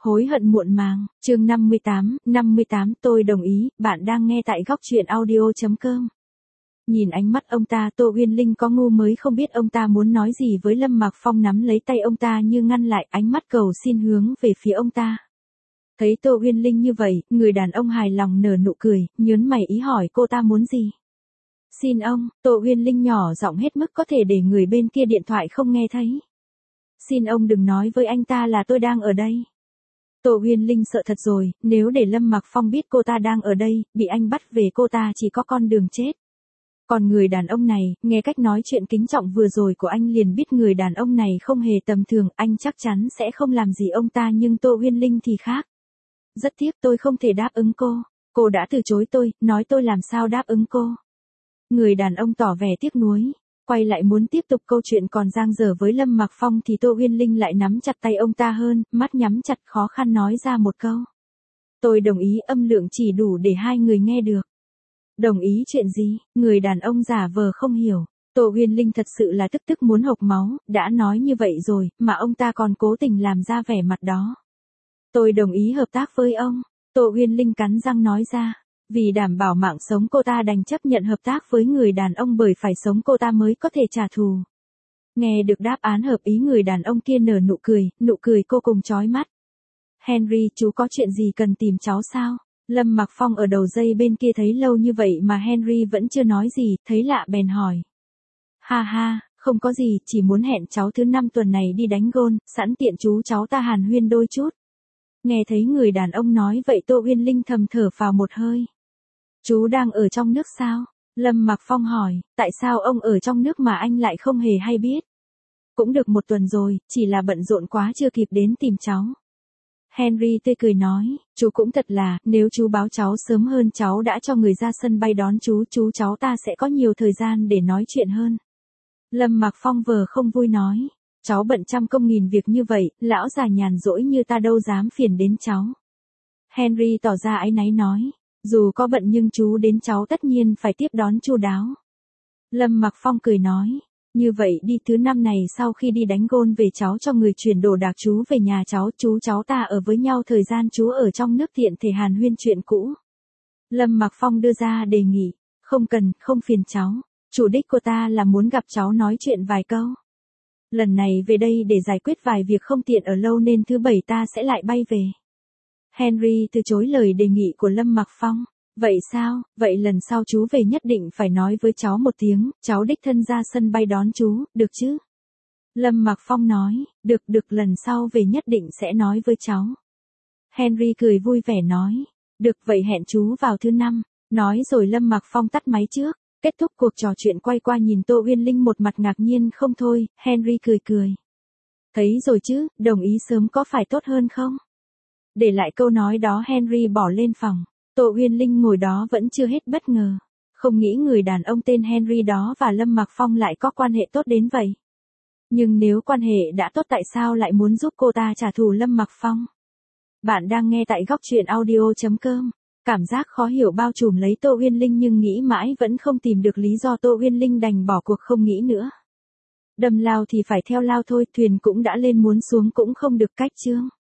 Hối hận muộn màng, chương 58 tôi đồng ý, bạn đang nghe tại góc truyện audio.com. Nhìn ánh mắt ông ta, Tô Uyên Linh có ngu mới không biết ông ta muốn nói gì với Lâm Mạc Phong, nắm lấy tay ông ta như ngăn lại, ánh mắt cầu xin hướng về phía ông ta. Thấy Tô Uyên Linh như vậy, người đàn ông hài lòng nở nụ cười, nhớn mày ý hỏi cô ta muốn gì. Xin ông, Tô Uyên Linh nhỏ giọng hết mức có thể để người bên kia điện thoại không nghe thấy. Xin ông đừng nói với anh ta là tôi đang ở đây. Tô Uyên Linh sợ thật rồi, nếu để Lâm Mạc Phong biết cô ta đang ở đây, bị anh bắt về cô ta chỉ có con đường chết. Còn người đàn ông này, nghe cách nói chuyện kính trọng vừa rồi của anh liền biết người đàn ông này không hề tầm thường, anh chắc chắn sẽ không làm gì ông ta, nhưng Tô Uyên Linh thì khác. Rất tiếc tôi không thể đáp ứng cô đã từ chối tôi, nói tôi làm sao đáp ứng cô. Người đàn ông tỏ vẻ tiếc nuối. Quay lại muốn tiếp tục câu chuyện còn dang dở với Lâm Mạc Phong thì Tô Uyên Linh lại nắm chặt tay ông ta hơn, mắt nhắm chặt khó khăn nói ra một câu. Tôi đồng ý, âm lượng chỉ đủ để hai người nghe được. Đồng ý chuyện gì? Người đàn ông giả vờ không hiểu. Tô Uyên Linh thật sự là tức muốn hộc máu, đã nói như vậy rồi, mà ông ta còn cố tình làm ra vẻ mặt đó. Tôi đồng ý hợp tác với ông. Tô Uyên Linh cắn răng nói ra. Vì đảm bảo mạng sống cô ta đành chấp nhận hợp tác với người đàn ông, bởi phải sống cô ta mới có thể trả thù. Nghe được đáp án hợp ý, người đàn ông kia nở nụ cười cô cùng chói mắt. Henry, chú có chuyện gì cần tìm cháu sao? Lâm Mạc Phong ở đầu dây bên kia thấy lâu như vậy mà Henry vẫn chưa nói gì, thấy lạ bèn hỏi. Ha ha, không có gì, chỉ muốn hẹn cháu thứ 5 tuần này đi đánh golf, sẵn tiện chú cháu ta hàn huyên đôi chút. Nghe thấy người đàn ông nói vậy Tô Uyên Linh thầm thở phào một hơi. Chú đang ở trong nước sao? Lâm Mạc Phong hỏi, tại sao ông ở trong nước mà anh lại không hề hay biết? Cũng được 1 tuần rồi, chỉ là bận rộn quá chưa kịp đến tìm cháu. Henry tươi cười nói, chú cũng thật là, nếu chú báo cháu sớm hơn cháu đã cho người ra sân bay đón chú cháu ta sẽ có nhiều thời gian để nói chuyện hơn. Lâm Mạc Phong vờ không vui nói, cháu bận trăm công nghìn việc như vậy, lão già nhàn rỗi như ta đâu dám phiền đến cháu. Henry tỏ ra áy náy nói, dù có bận nhưng chú đến cháu tất nhiên phải tiếp đón chu đáo. Lâm Mạc Phong cười nói, như vậy đi, thứ 5 này sau khi đi đánh golf về cháu cho người chuyển đồ đạc chú về nhà chú cháu ta ở với nhau thời gian chú ở trong nước tiện thể hàn huyên chuyện cũ. Lâm Mạc Phong đưa ra đề nghị, không cần, không phiền cháu, chủ đích của ta là muốn gặp cháu nói chuyện vài câu. Lần này về đây để giải quyết vài việc không tiện ở lâu nên thứ 7 ta sẽ lại bay về. Henry từ chối lời đề nghị của Lâm Mạc Phong. Vậy sao, vậy lần sau chú về nhất định phải nói với cháu một tiếng, cháu đích thân ra sân bay đón chú, được chứ? Lâm Mạc Phong nói, được, lần sau về nhất định sẽ nói với cháu. Henry cười vui vẻ nói, được vậy hẹn chú vào thứ 5, nói rồi Lâm Mạc Phong tắt máy trước. Kết thúc cuộc trò chuyện quay qua nhìn Tô Uyên Linh một mặt ngạc nhiên không thôi, Henry cười. Thấy rồi chứ, đồng ý sớm có phải tốt hơn không? Để lại câu nói đó Henry bỏ lên phòng. Tô Uyên Linh ngồi đó vẫn chưa hết bất ngờ. Không nghĩ người đàn ông tên Henry đó và Lâm Mạc Phong lại có quan hệ tốt đến vậy. Nhưng nếu quan hệ đã tốt tại sao lại muốn giúp cô ta trả thù Lâm Mạc Phong? Bạn đang nghe tại góc truyện audio.com. Cảm giác khó hiểu bao trùm lấy Tô Uyên Linh nhưng nghĩ mãi vẫn không tìm được lý do, Tô Uyên Linh đành bỏ cuộc không nghĩ nữa. Đâm lao thì phải theo lao thôi, thuyền cũng đã lên muốn xuống cũng không được cách chương.